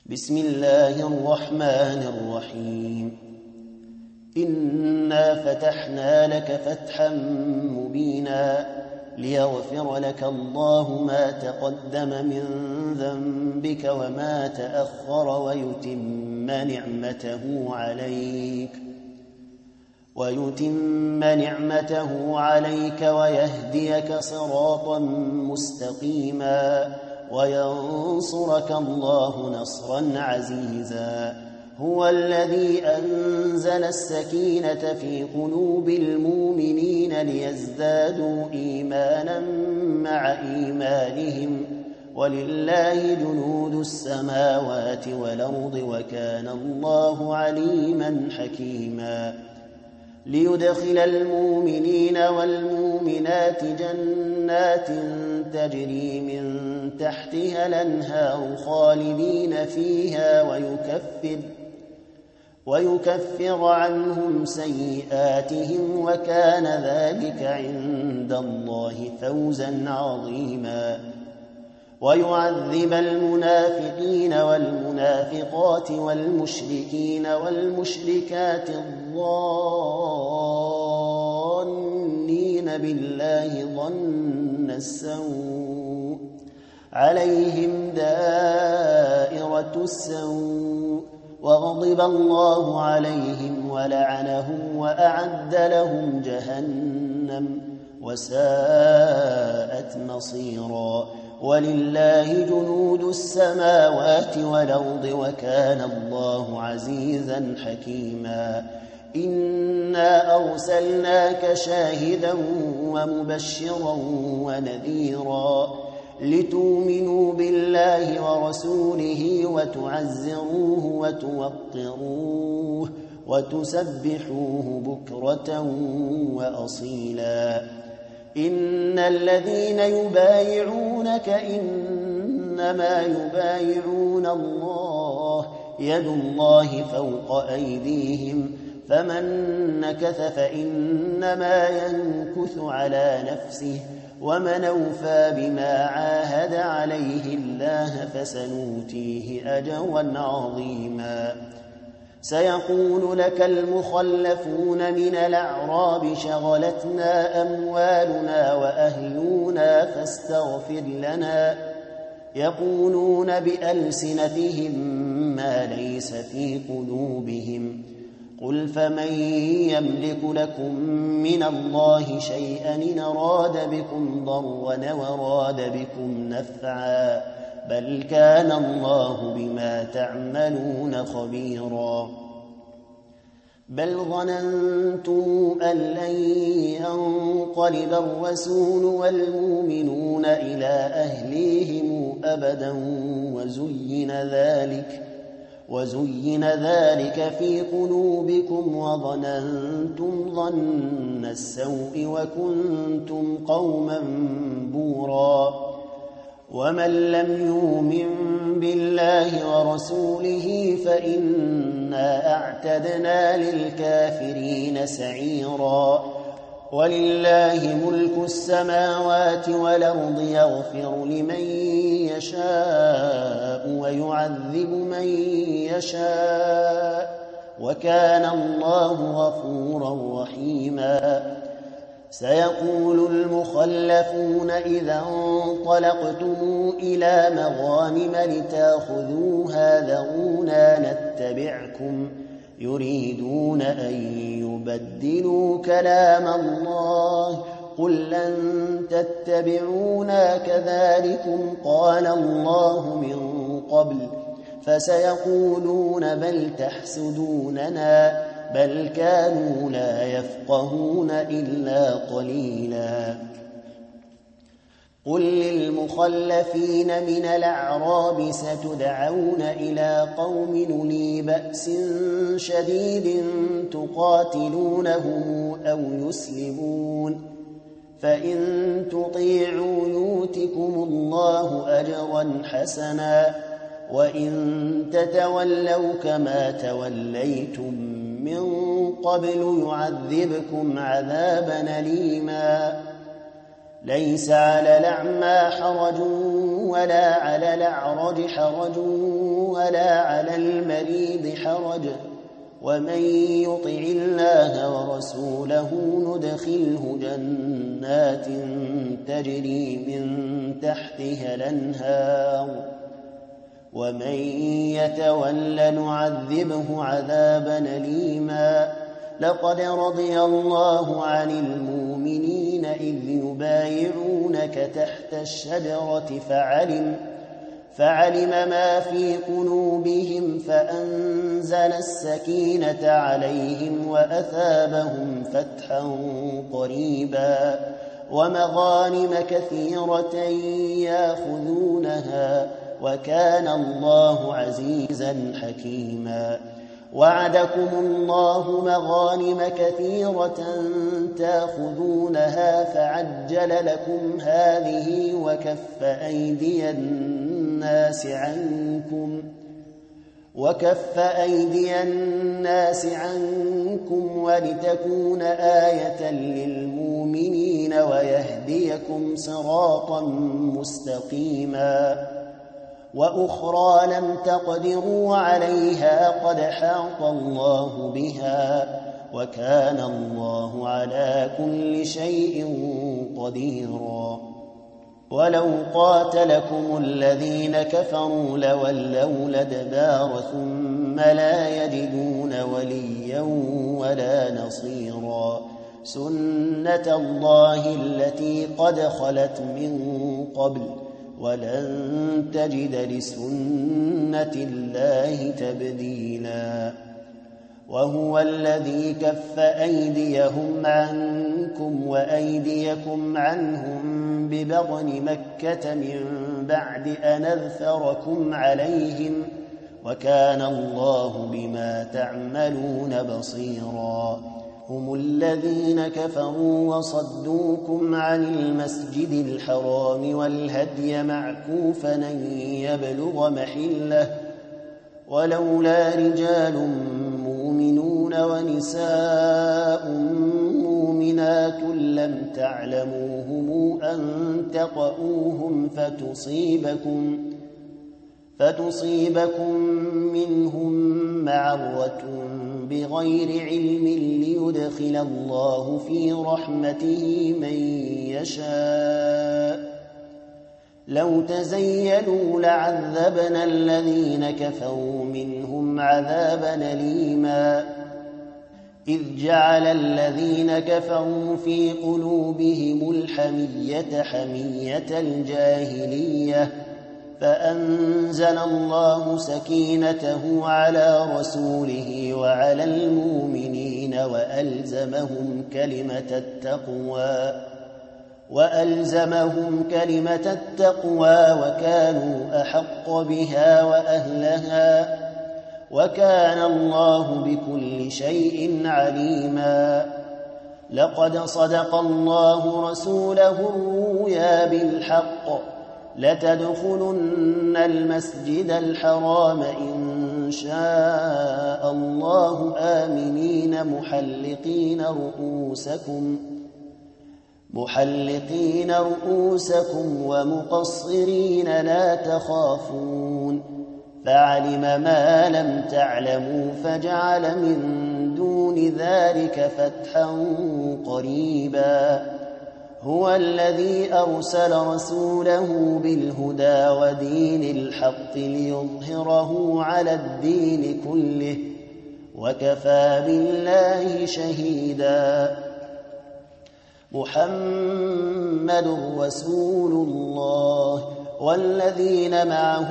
بسم الله الرحمن الرحيم إنا فتحنا لك فتحا مبينا ليغفر لك الله ما تقدم من ذنبك وما تأخر ويتم نعمته عليك ويهديك صراطا مستقيما وينصرك الله نصرا عزيزا. هو الذي أنزل السكينة في قلوب المؤمنين ليزدادوا إيمانا مع إيمانهم ولله جنود السماوات والأرض وكان الله عليما حكيما. ليدخل المؤمنين والمؤمنات جنات تجري من تحتها الأنهار خالدين فيها ويكفر عنهم سيئاتهم وكان ذلك عند الله فوزا عظيما. ويعذب المنافقين والمنافقات والمشركين والمشركات الظانين بالله ظن السوء عليهم دائرة السوء وغضب الله عليهم ولعنهم وأعد لهم جهنم وساءت مصيرا. ولله جنود السماوات والأرض وكان الله عزيزا حكيما. إنا أرسلناك شاهدا ومبشرا ونذيرا لتؤمنوا بالله ورسوله وتعزروه وتوقروه وتسبحوه بكرة وأصيلا. إن الذين يبايعونك إنما يبايعون الله يد الله فوق أيديهم فمن نكث فإنما ينكث على نفسه ومن أوفى بما عاهد عليه الله فسنؤتيه أجرا عظيما. سيقول لك المخلفون من الأعراب شغلتنا أموالنا وأهلنا فاستغفر لنا يقولون بألسنتهم ما ليس في قلوبهم قل فمن يملك لكم من الله شيئا إن أراد بكم ضرا وأراد بكم نفعا بل كان الله بما تعملون خبيرا. بل ظننتم أن لن ينقلب الرسول والمؤمنون إلى أهليهم أبدا وزين ذلك في قلوبكم وظننتم ظن السوء وكنتم قوما بورا. ومن لم يؤمن بالله ورسوله فإنا أعتدنا للكافرين سعيرا. ولله ملك السماوات والأرض يغفر لمن يشاء ويعذب من يشاء وكان الله غفورا رحيما. سيقول المخلفون إذا انطلقتم إلى مغانم لتأخذوها ذرونا نتبعكم يريدون أن يبدلوا كلام الله قل لن تتبعونا كذلكم قال الله من قبل فسيقولون بل تحسدوننا بل كانوا لا يفقهون إلا قليلا. قل للمخلفين من الأعراب ستدعون إلى قوم أولي بأس شديد تقاتلونهم أو يسلمون فإن تطيعوا يؤتكم الله أجرا حسنا وإن تتولوا كما توليتم من قبل يعذبكم عذابا أليما. ليس على الأعمى حرج ولا على الأعرج حرج ولا على المريض حرج ومن يطع الله ورسوله ندخله جنات تجري من تحتها الأنهار ومن يتول نعذبه عذابا أليما لقد رضي الله عن المؤمنين إذ يبايعونك تحت الشجرة فعلم ما في قلوبهم فأنزل السكينة عليهم وأثابهم فتحا قريبا ومغانم كثيرة يأخذونها وكان الله عزيزا حكيما وعدكم الله مغانم كثيرة تأخذونها فعجل لكم هذه وكف أيدي الناس عنكم ولتكون آية للمؤمنين ويهديكم صراطا مستقيما وأخرى لم تقدروا عليها قد حاط الله بها وكان الله على كل شيء قديرا ولو قاتلكم الذين كفروا لولوا الأدبار ثم لا يجدون وليا ولا نصيرا سنة الله التي قد خلت من قبل ولن تجد لسنة الله تبديلا وهو الذي كف أيديهم عنكم وأيديكم عنهم ببطن مكة من بعد أن أظفركم عليهم وكان الله بما تعملون بصيرا هم الذين كفروا وصدوكم عن المسجد الحرام والهدي معكوفا أن يبلغ محله ولولا رجال مؤمنون ونساء مؤمنات لم تعلموهم أن تطؤوهم فتصيبكم منهم معرة بغير علم ليدخل الله في رحمته من يشاء لو تزيلوا لعذبنا الذين كفروا منهم عذابا أليما إذ جعل الذين كفروا في قلوبهم الحمية حمية الجاهلية فأنزل الله سكينته على رسوله وعلى المؤمنين وألزمهم كلمة التقوى وكانوا أحق بها وأهلها وكان الله بكل شيء عليما لقد صدق الله رسوله الرؤيا بالحق لتدخلن المسجد الحرام إن شاء الله آمنين محلقين رؤوسكم ومقصرين لا تخافون فعلم ما لم تعلموا فجعل من دون ذلك فتحا قريبا هو الذي أرسل رسوله بالهدى ودين الحق ليظهره على الدين كله وكفى بالله شهيدا محمد رسول الله والذين معه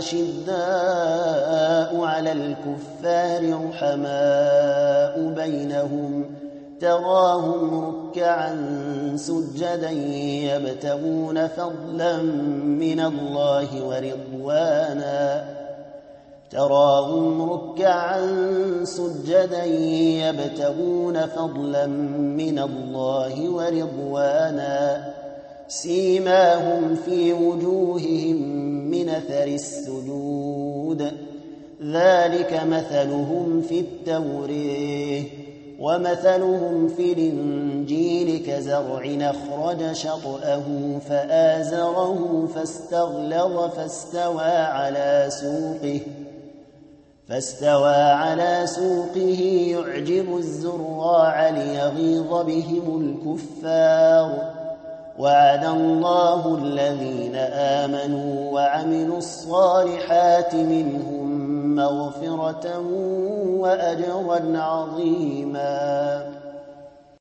أشداء على الكفار رحماء بينهم تراهم ركعا سجدا يبتغون فضلا من الله ورضوانا سيماهم في وجوههم من أثر السجود ذلك مثلهم في التوراة ومثلهم في الإنجيل كزرع أخرج شطأه فآزره فاستغلظ فاستوى على سوقه يعجب الزراع ليغيظ بهم الكفار وعد الله الذين آمنوا وعملوا الصالحات منهم مغفرة وأجرا عظيما